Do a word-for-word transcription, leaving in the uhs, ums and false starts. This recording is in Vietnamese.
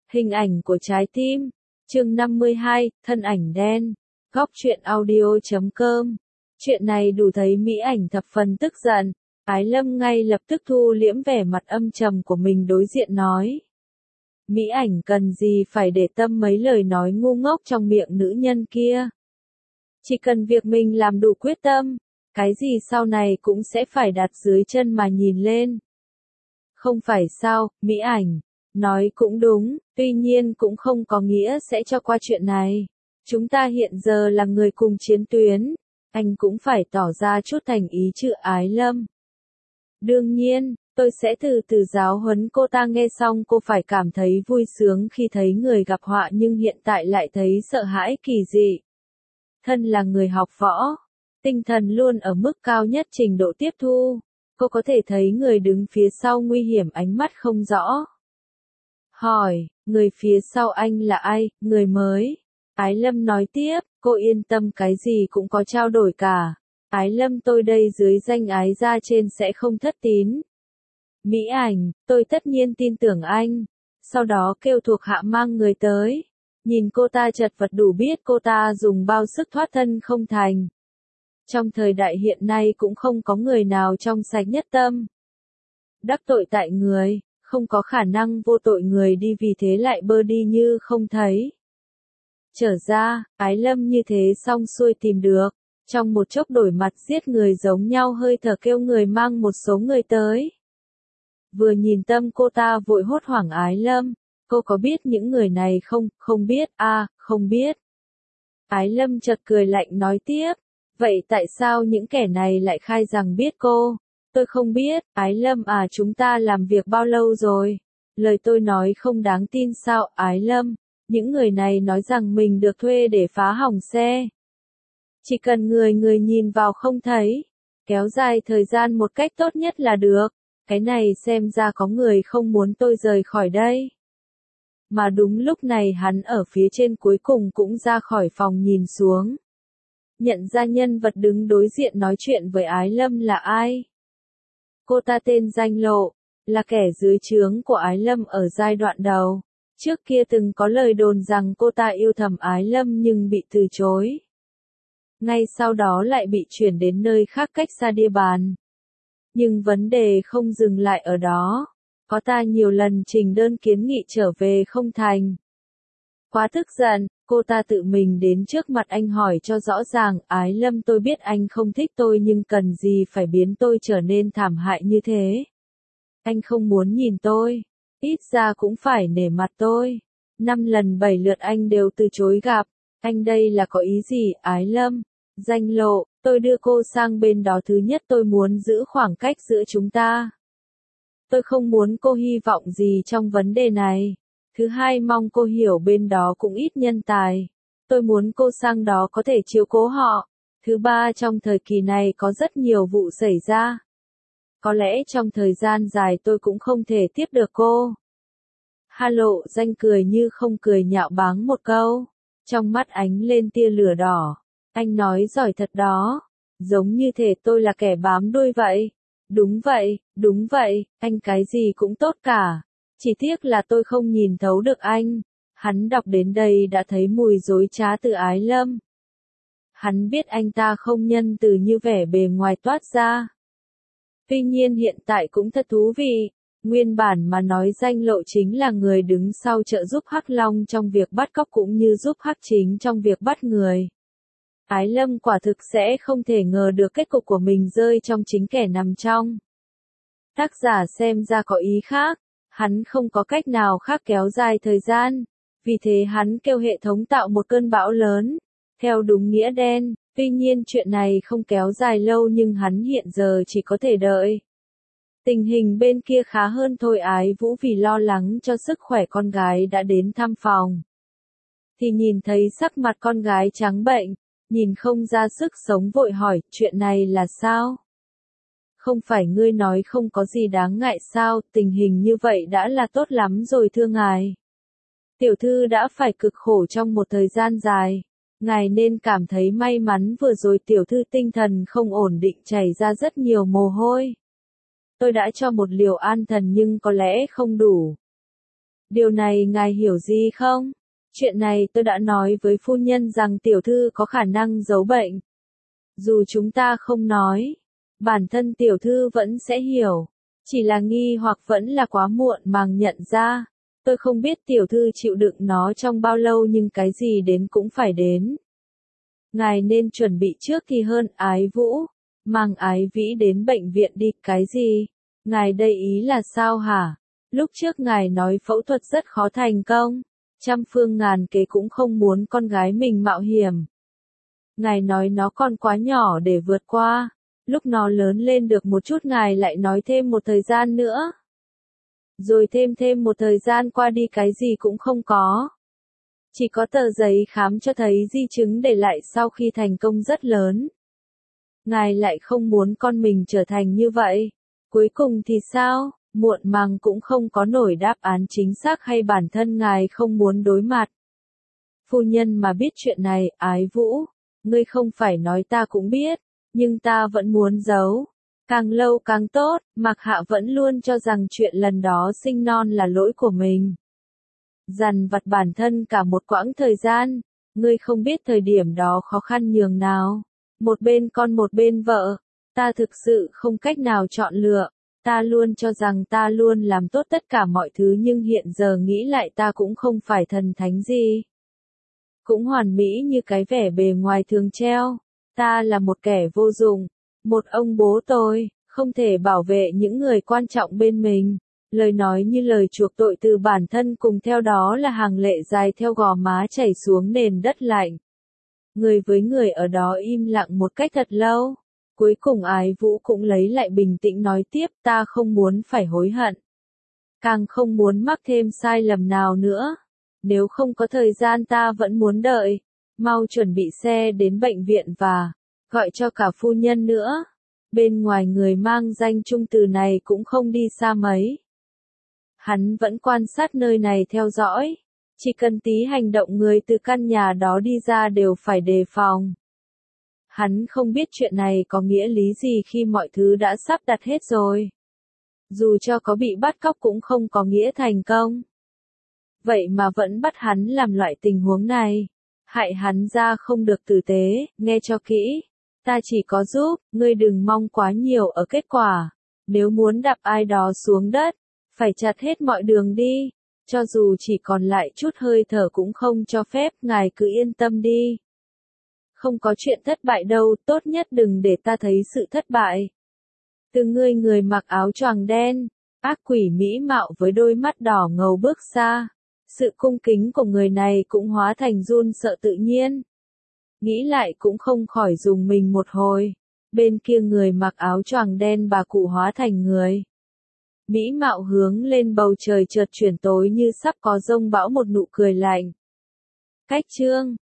Hình ảnh của trái tim. Chương năm mươi hai, thân ảnh đen. Góc truyện audio chấm com. Chuyện này đủ thấy Mỹ Ảnh thập phần tức giận. Ái Lâm ngay lập tức thu liễm vẻ mặt âm trầm của mình đối diện nói. Mỹ Ảnh cần gì phải để tâm mấy lời nói ngu ngốc trong miệng nữ nhân kia. Chỉ cần việc mình làm đủ quyết tâm, cái gì sau này cũng sẽ phải đặt dưới chân mà nhìn lên. Không phải sao, Mỹ Ảnh. Nói cũng đúng, tuy nhiên cũng không có nghĩa sẽ cho qua chuyện này. Chúng ta hiện giờ là người cùng chiến tuyến, anh cũng phải tỏ ra chút thành ý chứ Ái Lâm. Đương nhiên, tôi sẽ từ từ giáo huấn cô ta. Nghe xong cô phải cảm thấy vui sướng khi thấy người gặp họa nhưng hiện tại lại thấy sợ hãi kỳ dị. Thân là người học võ, tinh thần luôn ở mức cao nhất trình độ tiếp thu, cô có thể thấy người đứng phía sau nguy hiểm ánh mắt không rõ. Hỏi, người phía sau anh là ai, người mới? Ái Lâm nói tiếp, cô yên tâm cái gì cũng có trao đổi cả. Ái Lâm tôi đây dưới danh Ái gia trên sẽ không thất tín. Mỹ Ảnh, tôi tất nhiên tin tưởng anh. Sau đó kêu thuộc hạ mang người tới. Nhìn cô ta chật vật đủ biết cô ta dùng bao sức thoát thân không thành. Trong thời đại hiện nay cũng không có người nào trong sạch nhất tâm. Đắc tội tại người, không có khả năng vô tội người đi vì thế lại bơ đi như không thấy. Trở ra, Ái Lâm như thế xong xuôi tìm được. Trong một chốc đổi mặt giết người giống nhau hơi thở kêu người mang một số người tới. Vừa nhìn tâm cô ta vội hốt hoảng Ái Lâm. Cô có biết những người này không? Không biết, a à, không biết. Ái Lâm chợt cười lạnh nói tiếp. Vậy tại sao những kẻ này lại khai rằng biết cô? Tôi không biết, Ái Lâm à chúng ta làm việc bao lâu rồi? Lời tôi nói không đáng tin sao Ái Lâm? Những người này nói rằng mình được thuê để phá hỏng xe. Chỉ cần người người nhìn vào không thấy. Kéo dài thời gian một cách tốt nhất là được. Cái này xem ra có người không muốn tôi rời khỏi đây. Mà đúng lúc này hắn ở phía trên cuối cùng cũng ra khỏi phòng nhìn xuống. Nhận ra nhân vật đứng đối diện nói chuyện với Ái Lâm là ai? Cô ta tên Danh Lộ, là kẻ dưới trướng của Ái Lâm ở giai đoạn đầu. Trước kia từng có lời đồn rằng cô ta yêu thầm Ái Lâm nhưng bị từ chối. Ngay sau đó lại bị chuyển đến nơi khác cách xa địa bàn. Nhưng vấn đề không dừng lại ở đó. Có ta nhiều lần trình đơn kiến nghị trở về không thành. Quá tức giận, cô ta tự mình đến trước mặt anh hỏi cho rõ ràng, Ái Lâm tôi biết anh không thích tôi nhưng cần gì phải biến tôi trở nên thảm hại như thế. Anh không muốn nhìn tôi, ít ra cũng phải nể mặt tôi. Năm lần bảy lượt anh đều từ chối gặp, anh đây là có ý gì Ái Lâm? Danh Lộ, tôi đưa cô sang bên đó thứ nhất tôi muốn giữ khoảng cách giữa chúng ta. Tôi không muốn cô hy vọng gì trong vấn đề này. Thứ hai mong cô hiểu bên đó cũng ít nhân tài. Tôi muốn cô sang đó có thể chiếu cố họ. Thứ ba trong thời kỳ này có rất nhiều vụ xảy ra. Có lẽ trong thời gian dài tôi cũng không thể tiếp được cô. Hà Lộ Danh cười như không cười nhạo báng một câu. Trong mắt ánh lên tia lửa đỏ. Anh nói giỏi thật đó. Giống như thể tôi là kẻ bám đuôi vậy. Đúng vậy, đúng vậy, anh cái gì cũng tốt cả. Chỉ tiếc là tôi không nhìn thấu được anh. Hắn đọc đến đây đã thấy mùi dối trá từ Ái Lâm. Hắn biết anh ta không nhân từ như vẻ bề ngoài toát ra. Tuy nhiên hiện tại cũng thật thú vị. Nguyên bản mà nói Danh Lộ chính là người đứng sau trợ giúp Hắc Long trong việc bắt cóc cũng như giúp Hắc Chính trong việc bắt người. Ái Lâm quả thực sẽ không thể ngờ được kết cục của mình rơi trong chính kẻ nằm trong. Tác giả xem ra có ý khác, hắn không có cách nào khác kéo dài thời gian, vì thế hắn kêu hệ thống tạo một cơn bão lớn, theo đúng nghĩa đen, tuy nhiên chuyện này không kéo dài lâu nhưng hắn hiện giờ chỉ có thể đợi. Tình hình bên kia khá hơn thôi Ái Vũ vì lo lắng cho sức khỏe con gái đã đến thăm phòng. Thì nhìn thấy sắc mặt con gái trắng bệnh. Nhìn không ra sức sống vội hỏi, chuyện này là sao? Không phải ngươi nói không có gì đáng ngại sao, tình hình như vậy đã là tốt lắm rồi thưa ngài. Tiểu thư đã phải cực khổ trong một thời gian dài. Ngài nên cảm thấy may mắn vừa rồi tiểu thư tinh thần không ổn định chảy ra rất nhiều mồ hôi. Tôi đã cho một liều an thần nhưng có lẽ không đủ. Điều này ngài hiểu gì không? Chuyện này tôi đã nói với phu nhân rằng tiểu thư có khả năng giấu bệnh. Dù chúng ta không nói, bản thân tiểu thư vẫn sẽ hiểu. Chỉ là nghi hoặc vẫn là quá muộn màng nhận ra. Tôi không biết tiểu thư chịu đựng nó trong bao lâu nhưng cái gì đến cũng phải đến. Ngài nên chuẩn bị trước thì hơn. Ái Vũ, mang Ái Vĩ đến bệnh viện đi. Cái gì? Ngài đây ý là sao hả? Lúc trước ngài nói phẫu thuật rất khó thành công. Trăm phương ngàn kế cũng không muốn con gái mình mạo hiểm. Ngài nói nó còn quá nhỏ để vượt qua. Lúc nó lớn lên được một chút ngài lại nói thêm một thời gian nữa. Rồi thêm thêm một thời gian qua đi cái gì cũng không có. Chỉ có tờ giấy khám cho thấy di chứng để lại sau khi thành công rất lớn. Ngài lại không muốn con mình trở thành như vậy. Cuối cùng thì sao? Muộn màng cũng không có nổi đáp án chính xác hay bản thân ngài không muốn đối mặt. Phu nhân mà biết chuyện này, Ái Vũ, ngươi không phải nói ta cũng biết, nhưng ta vẫn muốn giấu. Càng lâu càng tốt, Mạc Hạ vẫn luôn cho rằng chuyện lần đó sinh non là lỗi của mình. Dằn vặt bản thân cả một quãng thời gian, ngươi không biết thời điểm đó khó khăn nhường nào. Một bên con một bên vợ, ta thực sự không cách nào chọn lựa. Ta luôn cho rằng ta luôn làm tốt tất cả mọi thứ nhưng hiện giờ nghĩ lại ta cũng không phải thần thánh gì. Cũng hoàn mỹ như cái vẻ bề ngoài thường treo. Ta là một kẻ vô dụng, một ông bố tồi, không thể bảo vệ những người quan trọng bên mình. Lời nói như lời chuộc tội từ bản thân cùng theo đó là hàng lệ dài theo gò má chảy xuống nền đất lạnh. Người với người ở đó im lặng một cách thật lâu. Cuối cùng Ái Vũ cũng lấy lại bình tĩnh nói tiếp, ta không muốn phải hối hận. Càng không muốn mắc thêm sai lầm nào nữa. Nếu không có thời gian ta vẫn muốn đợi. Mau chuẩn bị xe đến bệnh viện và gọi cho cả phu nhân nữa. Bên ngoài người mang danh Trung từ này cũng không đi xa mấy. Hắn vẫn quan sát nơi này theo dõi. Chỉ cần tí hành động người từ căn nhà đó đi ra đều phải đề phòng. Hắn không biết chuyện này có nghĩa lý gì khi mọi thứ đã sắp đặt hết rồi. Dù cho có bị bắt cóc cũng không có nghĩa thành công. Vậy mà vẫn bắt hắn làm loại tình huống này. Hại hắn ra không được tử tế, nghe cho kỹ. Ta chỉ có giúp, ngươi đừng mong quá nhiều ở kết quả. Nếu muốn đạp ai đó xuống đất, phải chặt hết mọi đường đi. Cho dù chỉ còn lại chút hơi thở cũng không cho phép, ngài cứ yên tâm đi. Không có chuyện thất bại đâu, tốt nhất đừng để ta thấy sự thất bại. Từ ngươi người mặc áo choàng đen, ác quỷ mỹ mạo với đôi mắt đỏ ngầu bước xa. Sự cung kính của người này cũng hóa thành run sợ tự nhiên. Nghĩ lại cũng không khỏi dùng mình một hồi. Bên kia người mặc áo choàng đen bà cụ hóa thành người mỹ mạo hướng lên bầu trời chợt chuyển tối như sắp có giông bão, một nụ cười lạnh. Cách chương